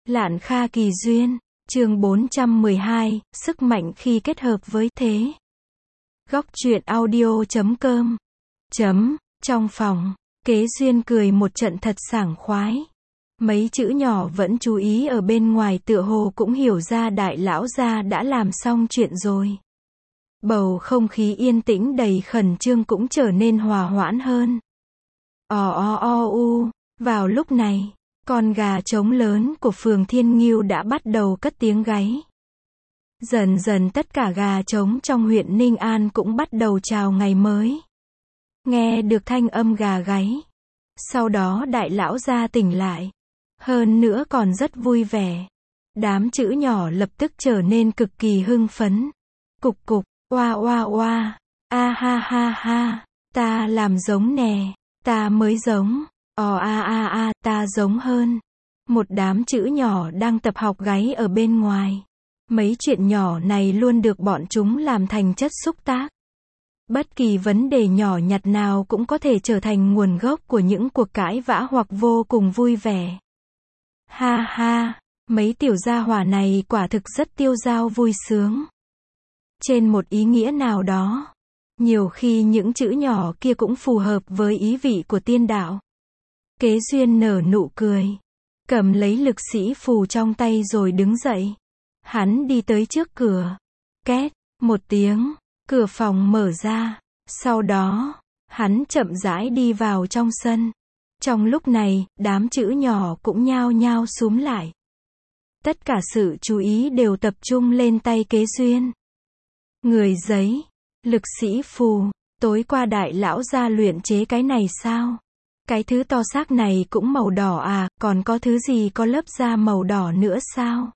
Lạn Kha Kỳ Duyên, chương 412, sức mạnh khi kết hợp với thế. Góc truyện audio.com. Trong phòng, Kế Duyên cười một trận thật sảng khoái. Mấy chữ nhỏ vẫn chú ý ở bên ngoài tựa hồ cũng hiểu ra đại lão gia đã làm xong chuyện rồi. Bầu không khí yên tĩnh đầy khẩn trương cũng trở nên hòa hoãn hơn. Vào lúc này, con gà trống lớn của phường Thiên Ngưu đã bắt đầu cất tiếng gáy. Dần dần tất cả gà trống trong huyện Ninh An cũng bắt đầu chào ngày mới. Nghe được thanh âm gà gáy. Sau đó đại lão gia tỉnh lại. Hơn nữa còn rất vui vẻ. Đám chữ nhỏ lập tức trở nên cực kỳ hưng phấn. Cục cục, oa oa oa, a ha ha ha, ta làm giống nè, ta mới giống, ta giống hơn. Một đám chữ nhỏ đang tập học gáy ở bên ngoài. Mấy chuyện nhỏ này luôn được bọn chúng làm thành chất xúc tác. Bất kỳ vấn đề nhỏ nhặt nào cũng có thể trở thành nguồn gốc của những cuộc cãi vã hoặc vô cùng vui vẻ. Ha ha, mấy tiểu gia hỏa này quả thực rất tiêu dao vui sướng. Trên một ý nghĩa nào đó, nhiều khi những chữ nhỏ kia cũng phù hợp với ý vị của tiên đạo. Kế Duyên nở nụ cười, cầm lấy lực sĩ phù trong tay rồi đứng dậy. Hắn đi tới trước cửa. Két, một tiếng, cửa phòng mở ra. Sau đó, hắn chậm rãi đi vào trong sân. Trong lúc này, đám chữ nhỏ cũng nhao nhao xúm lại. Tất cả sự chú ý đều tập trung lên tay Kế Duyên. Người giấy, lực sĩ phù, tối qua đại lão gia luyện chế cái này sao? Cái thứ to xác này cũng màu đỏ à, còn có thứ gì có lớp da màu đỏ nữa sao?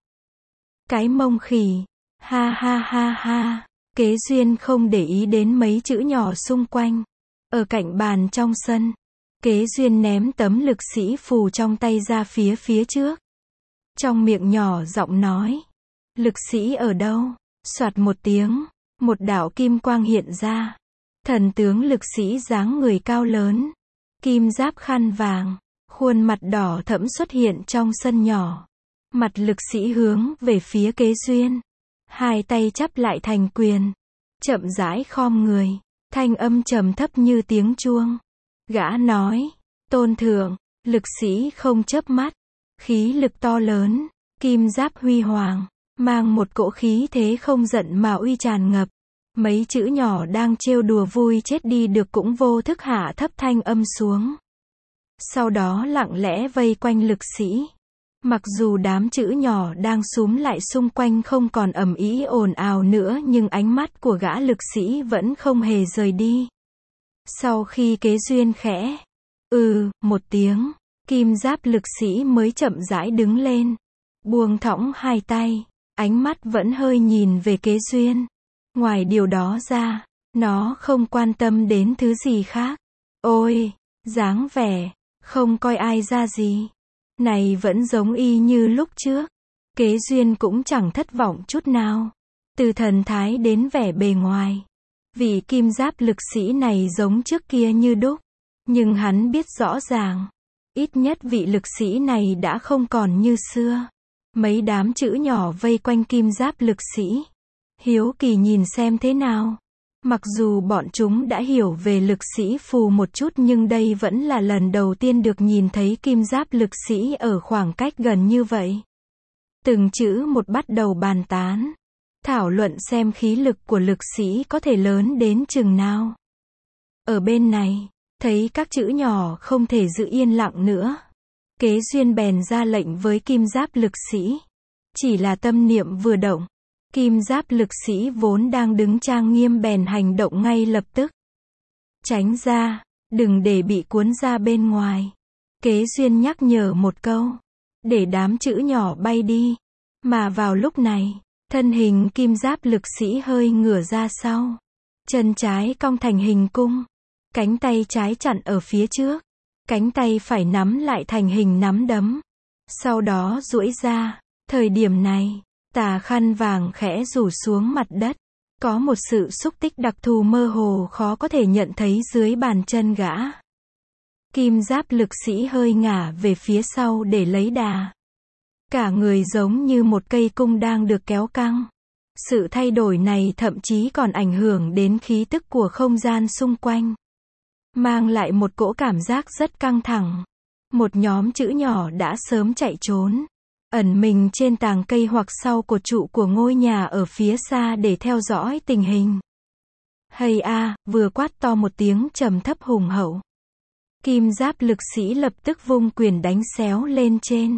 Cái mông khỉ, ha ha ha ha, Kế Duyên không để ý đến mấy chữ nhỏ xung quanh. Ở cạnh bàn trong sân, Kế Duyên ném tấm lực sĩ phù trong tay ra phía trước. Trong miệng nhỏ giọng nói, lực sĩ ở đâu? Soạt một tiếng, một đạo kim quang hiện ra. Thần tướng lực sĩ dáng người cao lớn, kim giáp khăn vàng, khuôn mặt đỏ thẫm xuất hiện trong sân nhỏ. Mặt lực sĩ hướng về phía Kế Duyên. Hai tay chắp lại thành quyền. Chậm rãi khom người. Thanh âm trầm thấp như tiếng chuông. Gã nói, tôn thượng, lực sĩ không chớp mắt. Khí lực to lớn, kim giáp huy hoàng, mang một cỗ khí thế không giận mà uy tràn ngập. Mấy chữ nhỏ đang trêu đùa vui chết đi được cũng vô thức hạ thấp thanh âm xuống. Sau đó lặng lẽ vây quanh lực sĩ. Mặc dù đám chữ nhỏ đang xúm lại xung quanh không còn ầm ĩ ồn ào nữa nhưng ánh mắt của gã lực sĩ vẫn không hề rời đi. Sau khi Kế Duyên khẽ, một tiếng, kim giáp lực sĩ mới chậm rãi đứng lên. Buông thõng hai tay, ánh mắt vẫn hơi nhìn về Kế Duyên. Ngoài điều đó ra, nó không quan tâm đến thứ gì khác. Ôi, dáng vẻ, không coi ai ra gì. Này vẫn giống y như lúc trước. Kế Duyên cũng chẳng thất vọng chút nào. Từ thần thái đến vẻ bề ngoài, vị kim giáp lực sĩ này giống trước kia như đúc. Nhưng hắn biết rõ ràng, ít nhất vị lực sĩ này đã không còn như xưa. Mấy đám chữ nhỏ vây quanh kim giáp lực sĩ. Hiếu kỳ nhìn xem thế nào. Mặc dù bọn chúng đã hiểu về lực sĩ phù một chút nhưng đây vẫn là lần đầu tiên được nhìn thấy kim giáp lực sĩ ở khoảng cách gần như vậy. Từng chữ một bắt đầu bàn tán. Thảo luận xem khí lực của lực sĩ có thể lớn đến chừng nào. Ở bên này, thấy các chữ nhỏ không thể giữ yên lặng nữa. Kế Duyên bèn ra lệnh với kim giáp lực sĩ. Chỉ là tâm niệm vừa động. Kim giáp lực sĩ vốn đang đứng trang nghiêm bèn hành động ngay lập tức. Tránh ra, đừng để bị cuốn ra bên ngoài. Kế Duyên nhắc nhở một câu. Để đám chữ nhỏ bay đi. Mà vào lúc này, thân hình kim giáp lực sĩ hơi ngửa ra sau. Chân trái cong thành hình cung. Cánh tay trái chặn ở phía trước. Cánh tay phải nắm lại thành hình nắm đấm. Sau đó duỗi ra. Thời điểm này, tà khăn vàng khẽ rủ xuống mặt đất. Có một sự xúc tích đặc thù mơ hồ khó có thể nhận thấy dưới bàn chân gã. Kim giáp lực sĩ hơi ngả về phía sau để lấy đà. Cả người giống như một cây cung đang được kéo căng. Sự thay đổi này thậm chí còn ảnh hưởng đến khí tức của không gian xung quanh. Mang lại một cỗ cảm giác rất căng thẳng. Một nhóm chữ nhỏ đã sớm chạy trốn. Ẩn mình trên tàng cây hoặc sau cột trụ của ngôi nhà ở phía xa để theo dõi tình hình. Hây a, vừa quát to một tiếng trầm thấp hùng hậu. Kim giáp lực sĩ lập tức vung quyền đánh xéo lên trên.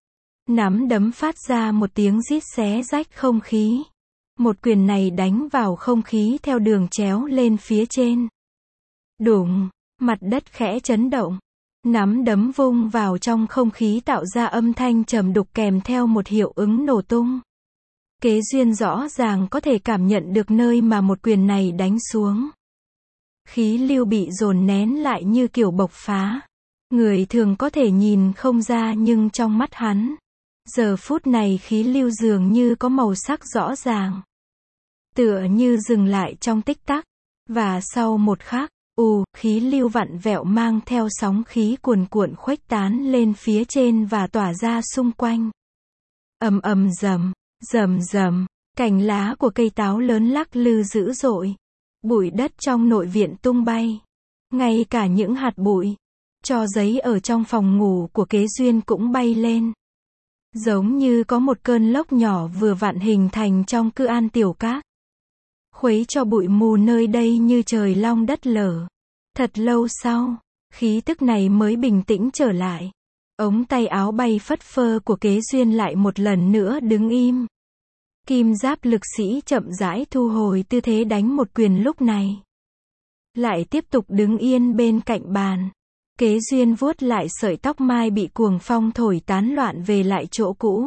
Nắm đấm phát ra một tiếng rít xé rách không khí. Một quyền này đánh vào không khí theo đường chéo lên phía trên. Đùng, mặt đất khẽ chấn động. Nắm đấm vung vào trong không khí tạo ra âm thanh trầm đục kèm theo một hiệu ứng nổ tung. Kế Duyên rõ ràng có thể cảm nhận được nơi mà một quyền này đánh xuống. Khí lưu bị dồn nén lại như kiểu bộc phá. Người thường có thể nhìn không ra nhưng trong mắt hắn, giờ phút này khí lưu dường như có màu sắc rõ ràng. Tựa như dừng lại trong tích tắc. Và sau một khắc, khí lưu vặn vẹo mang theo sóng khí cuồn cuộn khuếch tán lên phía trên và tỏa ra xung quanh. Ầm ầm rầm, rầm rầm, cành lá của cây táo lớn lắc lư dữ dội. Bụi đất trong nội viện tung bay. Ngay cả những hạt bụi, tro giấy ở trong phòng ngủ của Kế Duyên cũng bay lên. Giống như có một cơn lốc nhỏ vừa vặn hình thành trong Cư An Tiểu Các. Khuấy cho bụi mù nơi đây như trời long đất lở. Thật lâu sau, khí tức này mới bình tĩnh trở lại. Ống tay áo bay phất phơ của Kế Duyên lại một lần nữa đứng im. Kim giáp lực sĩ chậm rãi thu hồi tư thế đánh một quyền lúc này. Lại tiếp tục đứng yên bên cạnh bàn. Kế Duyên vuốt lại sợi tóc mai bị cuồng phong thổi tán loạn về lại chỗ cũ.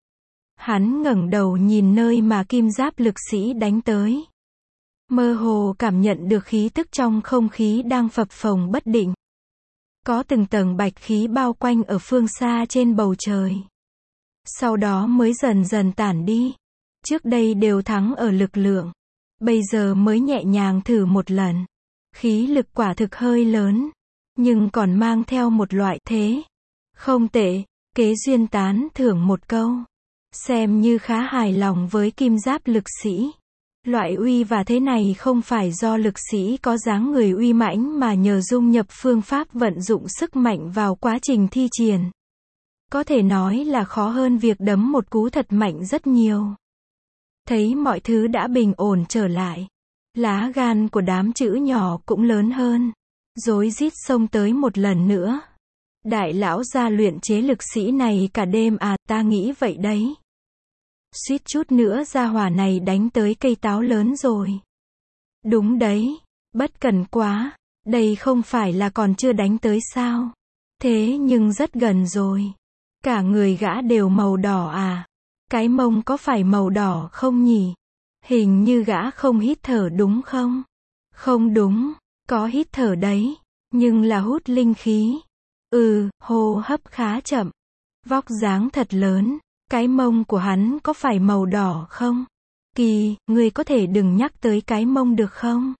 Hắn ngẩng đầu nhìn nơi mà kim giáp lực sĩ đánh tới. Mơ hồ cảm nhận được khí tức trong không khí đang phập phồng bất định. Có từng tầng bạch khí bao quanh ở phương xa trên bầu trời. Sau đó mới dần dần tản đi. Trước đây đều thắng ở lực lượng. Bây giờ mới nhẹ nhàng thử một lần. Khí lực quả thực hơi lớn. Nhưng còn mang theo một loại thế. Không tệ, Kế Duyên tán thưởng một câu. Xem như khá hài lòng với kim giáp lực sĩ. Loại uy và thế này không phải do lực sĩ có dáng người uy mãnh mà nhờ dung nhập phương pháp vận dụng sức mạnh vào quá trình thi triển. Có thể nói là khó hơn việc đấm một cú thật mạnh rất nhiều. Thấy mọi thứ đã bình ổn trở lại. Lá gan của đám chữ nhỏ cũng lớn hơn. Rối rít xông tới một lần nữa. Đại lão gia luyện chế lực sĩ này cả đêm à, ta nghĩ vậy đấy. Suýt chút nữa gia hỏa này đánh tới cây táo lớn rồi. Đúng đấy, bất cần quá, đây không phải là còn chưa đánh tới sao? Thế nhưng rất gần rồi. Cả người gã đều màu đỏ à? Cái mông có phải màu đỏ không nhỉ? Hình như gã không hít thở đúng không? Không đúng, có hít thở đấy, nhưng là hút linh khí. Hô hấp khá chậm. Vóc dáng thật lớn. Cái mông của hắn có phải màu đỏ không? Kỳ, ngươi có thể đừng nhắc tới cái mông được không?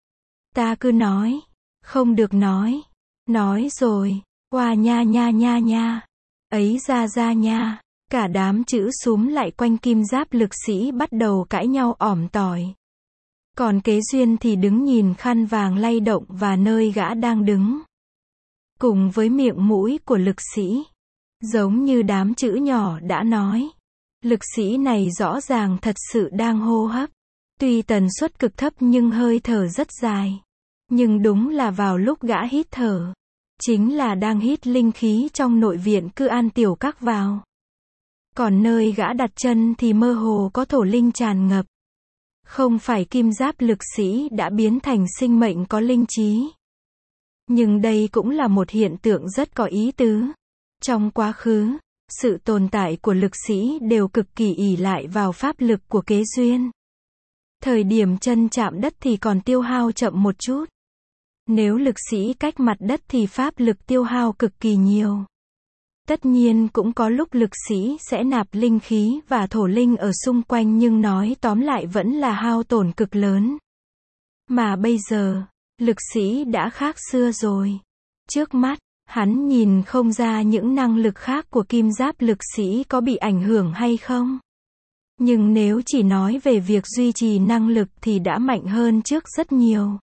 Ta cứ nói. Không được nói. Nói rồi. Oa nha nha nha nha. Ấy ra ra nha. Cả đám chữ súm lại quanh kim giáp lực sĩ bắt đầu cãi nhau ỏm tỏi. Còn Kế Duyên thì đứng nhìn khăn vàng lay động và nơi gã đang đứng. Cùng với miệng mũi của lực sĩ. Giống như đám chữ nhỏ đã nói. Lực sĩ này rõ ràng thật sự đang hô hấp. Tuy tần suất cực thấp nhưng hơi thở rất dài. Nhưng đúng là vào lúc gã hít thở. Chính là đang hít linh khí trong nội viện Cư An Tiểu Các vào. Còn nơi gã đặt chân thì mơ hồ có thổ linh tràn ngập. Không phải kim giáp lực sĩ đã biến thành sinh mệnh có linh trí. Nhưng đây cũng là một hiện tượng rất có ý tứ. Trong quá khứ, sự tồn tại của lực sĩ đều cực kỳ ỷ lại vào pháp lực của Kế Duyên. Thời điểm chân chạm đất thì còn tiêu hao chậm một chút. Nếu lực sĩ cách mặt đất thì pháp lực tiêu hao cực kỳ nhiều. Tất nhiên cũng có lúc lực sĩ sẽ nạp linh khí và thổ linh ở xung quanh nhưng nói tóm lại vẫn là hao tổn cực lớn. Mà bây giờ, lực sĩ đã khác xưa rồi. Trước mắt, Hắn nhìn không ra những năng lực khác của kim giáp lực sĩ có bị ảnh hưởng hay không. Nhưng nếu chỉ nói về việc duy trì năng lực thì đã mạnh hơn trước rất nhiều.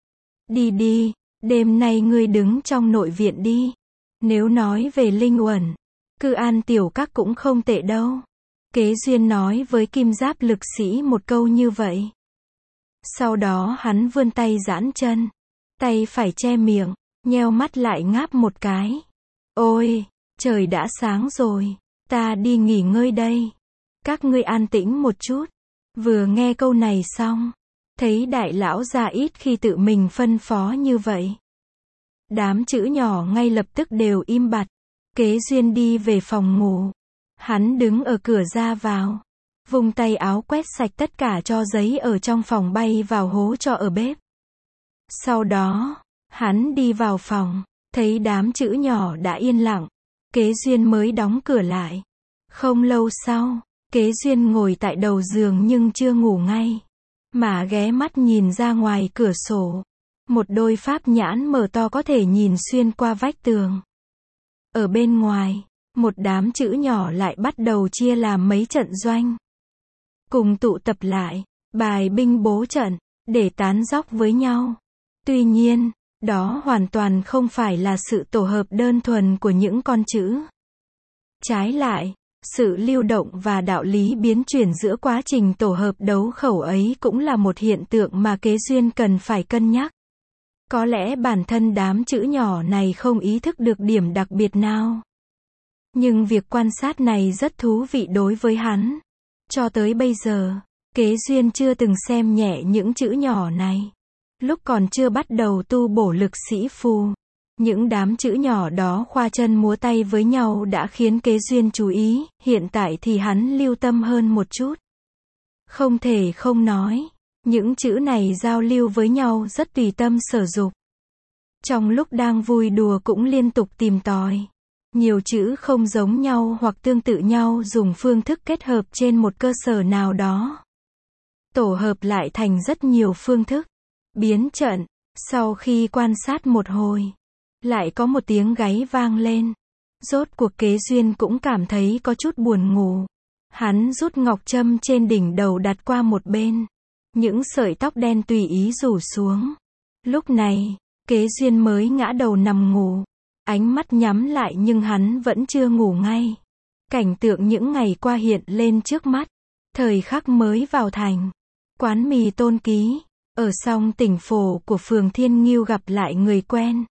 Đi đi, đêm nay ngươi đứng trong nội viện đi. Nếu nói về linh uẩn, Cư An tiểu các cũng không tệ đâu. Kế Duyên nói với kim giáp lực sĩ một câu như vậy. Sau đó hắn vươn tay giãn chân. Tay phải che miệng, nheo mắt lại ngáp một cái. Ôi, trời đã sáng rồi, ta đi nghỉ ngơi đây. Các ngươi an tĩnh một chút. Vừa nghe câu này xong, thấy đại lão già ít khi tự mình phân phó như vậy. Đám chữ nhỏ ngay lập tức đều im bặt. Kế Duyên đi về phòng ngủ. Hắn đứng ở cửa ra vào. Vung tay áo quét sạch tất cả tro giấy ở trong phòng bay vào hố tro ở bếp. Sau đó, hắn đi vào phòng. Thấy đám chữ nhỏ đã yên lặng. Kế Duyên mới đóng cửa lại. Không lâu sau, Kế Duyên ngồi tại đầu giường nhưng chưa ngủ ngay. Mà ghé mắt nhìn ra ngoài cửa sổ. Một đôi pháp nhãn mở to có thể nhìn xuyên qua vách tường. Ở bên ngoài, một đám chữ nhỏ lại bắt đầu chia làm mấy trận doanh. Cùng tụ tập lại, bài binh bố trận, để tán dóc với nhau. Tuy nhiên, đó hoàn toàn không phải là sự tổ hợp đơn thuần của những con chữ. Trái lại, sự lưu động và đạo lý biến chuyển giữa quá trình tổ hợp đấu khẩu ấy cũng là một hiện tượng mà Kế Duyên cần phải cân nhắc. Có lẽ bản thân đám chữ nhỏ này không ý thức được điểm đặc biệt nào. Nhưng việc quan sát này rất thú vị đối với hắn. Cho tới bây giờ, Kế Duyên chưa từng xem nhẹ những chữ nhỏ này. Lúc còn chưa bắt đầu tu bổ lực sĩ phù, những đám chữ nhỏ đó khoa chân múa tay với nhau đã khiến Kế Duyên chú ý, hiện tại thì hắn lưu tâm hơn một chút. Không thể không nói, những chữ này giao lưu với nhau rất tùy tâm sở dục. Trong lúc đang vui đùa cũng liên tục tìm tòi. Nhiều chữ không giống nhau hoặc tương tự nhau dùng phương thức kết hợp trên một cơ sở nào đó. Tổ hợp lại thành rất nhiều phương thức. Biến trận. Sau khi quan sát một hồi, lại có một tiếng gáy vang lên. Rốt cuộc Kế Duyên cũng cảm thấy có chút buồn ngủ. Hắn rút ngọc trâm trên đỉnh đầu đặt qua một bên. Những sợi tóc đen tùy ý rủ xuống. Lúc này, Kế Duyên mới ngã đầu nằm ngủ. Ánh mắt nhắm lại nhưng hắn vẫn chưa ngủ ngay. Cảnh tượng những ngày qua hiện lên trước mắt. Thời khắc mới vào thành. Quán mì Tôn Ký. Ở song tỉnh phổ của phường Thiên Ngưu gặp lại người quen.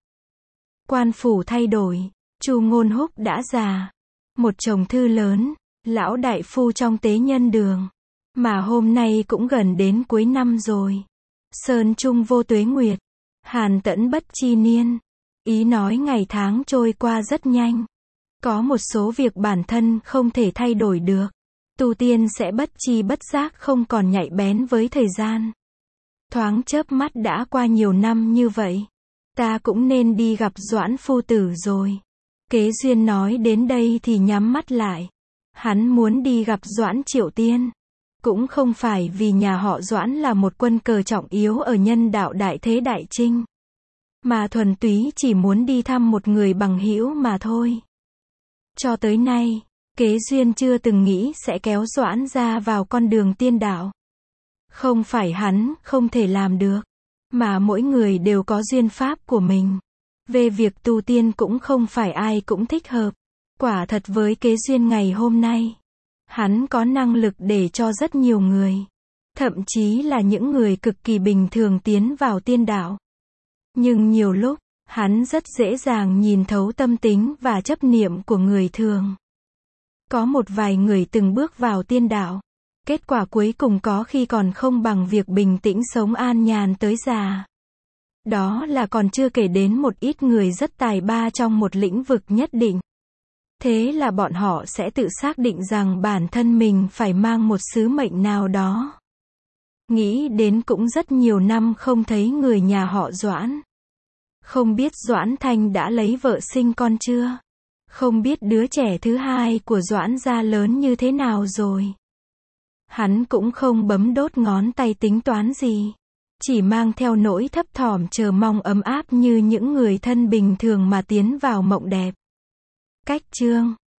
Quan phủ thay đổi. Chu Ngôn Húc đã già. Một chồng thư lớn. Lão đại phu trong tế nhân đường. Mà hôm nay cũng gần đến cuối năm rồi. Sơn trung vô tuế nguyệt. Hàn tẫn bất chi niên. Ý nói ngày tháng trôi qua rất nhanh. Có một số việc bản thân không thể thay đổi được. Tu tiên sẽ bất chi bất giác không còn nhạy bén với thời gian. Thoáng chớp mắt đã qua nhiều năm như vậy. Ta cũng nên đi gặp Doãn phu tử rồi. Kế Duyên nói đến đây thì nhắm mắt lại. Hắn muốn đi gặp Doãn Triệu Tiên. Cũng không phải vì nhà họ Doãn là một quân cờ trọng yếu ở nhân đạo đại thế đại trinh. Mà thuần túy chỉ muốn đi thăm một người bằng hữu mà thôi. Cho tới nay, Kế Duyên chưa từng nghĩ sẽ kéo Doãn ra vào con đường tiên đạo. Không phải hắn không thể làm được, mà mỗi người đều có duyên pháp của mình. Về việc tu tiên cũng không phải ai cũng thích hợp. Quả thật với Kế Duyên ngày hôm nay, hắn có năng lực để cho rất nhiều người, thậm chí là những người cực kỳ bình thường tiến vào tiên đạo. Nhưng nhiều lúc, hắn rất dễ dàng nhìn thấu tâm tính và chấp niệm của người thường. Có một vài người từng bước vào tiên đạo. Kết quả cuối cùng có khi còn không bằng việc bình tĩnh sống an nhàn tới già. Đó là còn chưa kể đến một ít người rất tài ba trong một lĩnh vực nhất định. Thế là bọn họ sẽ tự xác định rằng bản thân mình phải mang một sứ mệnh nào đó. Nghĩ đến cũng rất nhiều năm không thấy người nhà họ Doãn. Không biết Doãn Thanh đã lấy vợ sinh con chưa? Không biết đứa trẻ thứ hai của Doãn gia lớn như thế nào rồi? Hắn cũng không bấm đốt ngón tay tính toán gì. chỉ mang theo nỗi thấp thỏm chờ mong ấm áp như những người thân bình thường mà tiến vào mộng đẹp. Cách chương